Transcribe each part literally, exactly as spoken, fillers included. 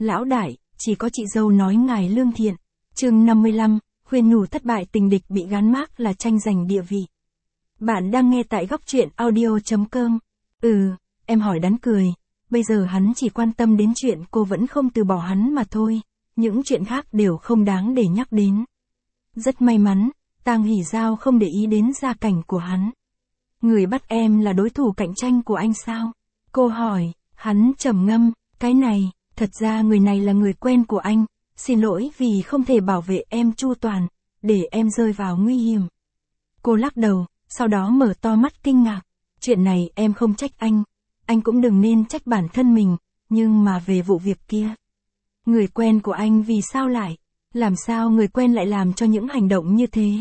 Lão đại, chỉ có chị dâu nói ngài lương thiện. Chương năm mươi lăm, khuyên nhủ thất bại tình địch bị gán mác là tranh giành địa vị. Bạn đang nghe tại góc truyện audio chấm com. Ừ, em hỏi đắn cười, bây giờ hắn chỉ quan tâm đến chuyện cô vẫn không từ bỏ hắn mà thôi, những chuyện khác đều không đáng để nhắc đến. Rất may mắn, Tang Hỷ Giao không để ý đến gia cảnh của hắn. Người bắt em là đối thủ cạnh tranh của anh sao? Cô hỏi, hắn trầm ngâm, cái này, thật ra người này là người quen của anh, xin lỗi vì không thể bảo vệ em chu toàn, để em rơi vào nguy hiểm. Cô lắc đầu, sau đó mở to mắt kinh ngạc, chuyện này em không trách anh, anh cũng đừng nên trách bản thân mình, nhưng mà về vụ việc kia. Người quen của anh vì sao lại, làm sao người quen lại làm cho những hành động như thế?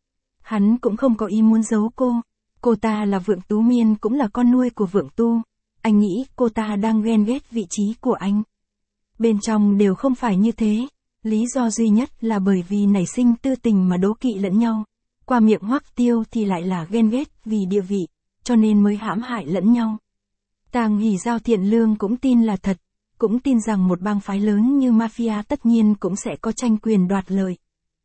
Hắn cũng không có ý muốn giấu cô, cô ta là Vượng Tú Miên cũng là con nuôi của Vượng Tu, anh nghĩ cô ta đang ghen ghét vị trí của anh. Bên trong đều không phải như thế, lý do duy nhất là bởi vì nảy sinh tư tình mà đố kỵ lẫn nhau, qua miệng Hoắc Tiêu thì lại là ghen ghét vì địa vị, cho nên mới hãm hại lẫn nhau. Tang Hỷ Giao thiện lương cũng tin là thật, cũng tin rằng một bang phái lớn như mafia tất nhiên cũng sẽ có tranh quyền đoạt lợi.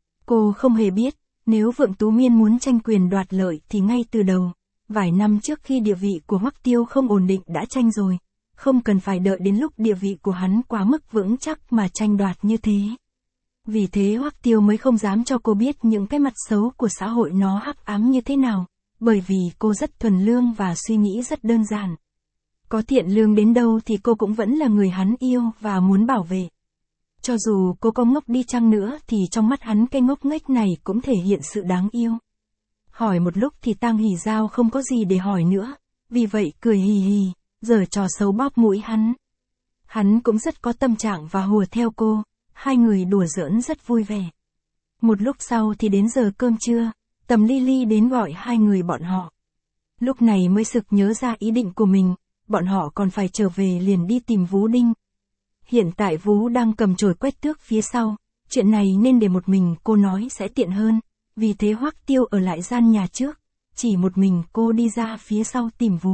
Cô không hề biết, nếu Vượng Tú Miên muốn tranh quyền đoạt lợi thì ngay từ đầu, vài năm trước khi địa vị của Hoắc Tiêu không ổn định đã tranh rồi, không cần phải đợi đến lúc địa vị của hắn quá mức vững chắc mà tranh đoạt như thế. Vì thế Hoắc Tiêu mới không dám cho cô biết những cái mặt xấu của xã hội nó hắc ám như thế nào, bởi vì cô rất thuần lương và suy nghĩ rất đơn giản. Có thiện lương đến đâu thì cô cũng vẫn là người hắn yêu và muốn bảo vệ. Cho dù cô có ngốc đi chăng nữa thì trong mắt hắn cái ngốc nghếch này cũng thể hiện sự đáng yêu. Hỏi một lúc thì Tang Hỷ Giao không có gì để hỏi nữa, vì vậy cười hì hì, giở trò xấu bóp mũi hắn. Hắn cũng rất có tâm trạng và hùa theo cô, hai người đùa giỡn rất vui vẻ. Một lúc sau thì đến giờ cơm trưa, Tầm Ly Ly đến gọi hai người bọn họ. Lúc này mới sực nhớ ra ý định của mình, bọn họ còn phải trở về liền đi tìm Vú Đinh. Hiện tại Vú đang cầm chổi quét tước phía sau, chuyện này nên để một mình cô nói sẽ tiện hơn, vì thế Hoắc Tiêu ở lại gian nhà trước, chỉ một mình cô đi ra phía sau tìm Vú.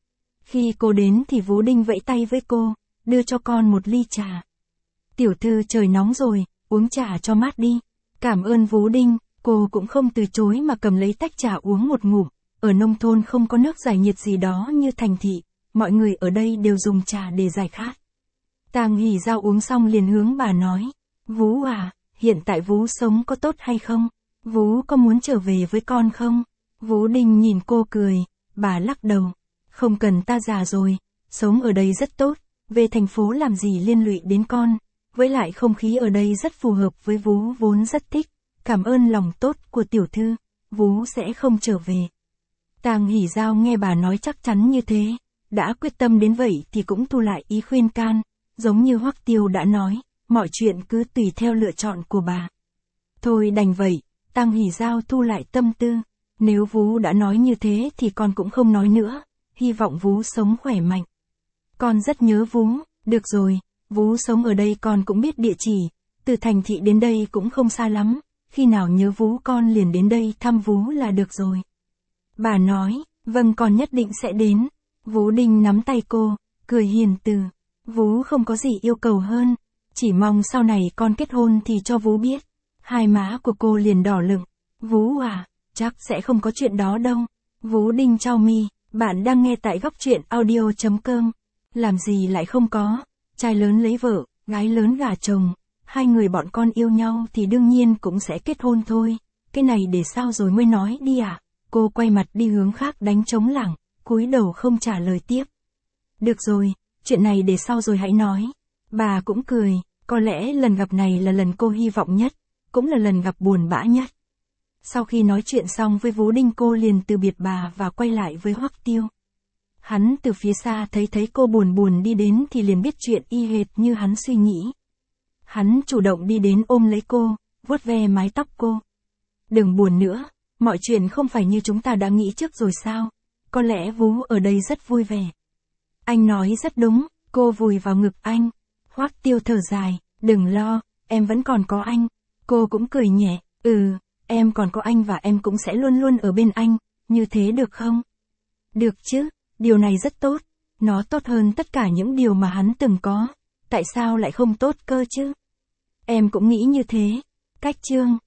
Khi cô đến thì Vú Đinh vẫy tay với cô, đưa cho con một ly trà. Tiểu thư trời nóng rồi, uống trà cho mát đi. Cảm ơn Vú Đinh, cô cũng không từ chối mà cầm lấy tách trà uống một ngụm, ở nông thôn không có nước giải nhiệt gì đó như thành thị, mọi người ở đây đều dùng trà để giải khát. Tang Hỷ Giao uống xong liền hướng bà nói, Vú à, hiện tại Vú sống có tốt hay không? Vú có muốn trở về với con không? Vú Đinh nhìn cô cười, bà lắc đầu, không cần, ta già rồi, sống ở đây rất tốt, về thành phố làm gì liên lụy đến con, với lại không khí ở đây rất phù hợp với Vú vốn rất thích, cảm ơn lòng tốt của tiểu thư, Vú sẽ không trở về. Tang Hỷ Giao nghe bà nói chắc chắn như thế, đã quyết tâm đến vậy thì cũng thu lại ý khuyên can, giống như Hoắc Tiêu đã nói, mọi chuyện cứ tùy theo lựa chọn của bà. Thôi đành vậy, Tang Hỷ Giao thu lại tâm tư, nếu Vú đã nói như thế thì con cũng không nói nữa, hy vọng Vú sống khỏe mạnh. Con rất nhớ Vú, được rồi, Vú sống ở đây con cũng biết địa chỉ, từ thành thị đến đây cũng không xa lắm, khi nào nhớ Vú con liền đến đây thăm Vú là được rồi. Bà nói, vâng con nhất định sẽ đến. Vú Đinh nắm tay cô, cười hiền từ. Vú không có gì yêu cầu hơn, chỉ mong sau này con kết hôn thì cho Vú biết. Hai má của cô liền đỏ lựng. Vú à, chắc sẽ không có chuyện đó đâu. Vú Đinh chau mi, bạn đang nghe tại góc truyện audio chấm com. Làm gì lại không có, trai lớn lấy vợ, gái lớn gả chồng, hai người bọn con yêu nhau thì đương nhiên cũng sẽ kết hôn thôi. Cái này để sao rồi mới nói đi à? Cô quay mặt đi hướng khác đánh trống lảng, cúi đầu không trả lời tiếp. Được rồi, chuyện này để sau rồi hãy nói. Bà cũng cười, có lẽ lần gặp này là lần cô hy vọng nhất, cũng là lần gặp buồn bã nhất. Sau khi nói chuyện xong với Vú Đinh cô liền từ biệt bà và quay lại với Hoắc Tiêu. Hắn từ phía xa thấy thấy cô buồn buồn đi đến thì liền biết chuyện y hệt như hắn suy nghĩ. Hắn chủ động đi đến ôm lấy cô, vuốt ve mái tóc cô. Đừng buồn nữa, mọi chuyện không phải như chúng ta đã nghĩ trước rồi sao? Có lẽ Vú ở đây rất vui vẻ. Anh nói rất đúng, cô vùi vào ngực anh. Hoắc Tiêu thở dài, đừng lo, em vẫn còn có anh. Cô cũng cười nhẹ, ừ, em còn có anh và em cũng sẽ luôn luôn ở bên anh, như thế được không? Được chứ, điều này rất tốt, nó tốt hơn tất cả những điều mà hắn từng có. tại sao lại không tốt cơ chứ? Em cũng nghĩ như thế. Cách chương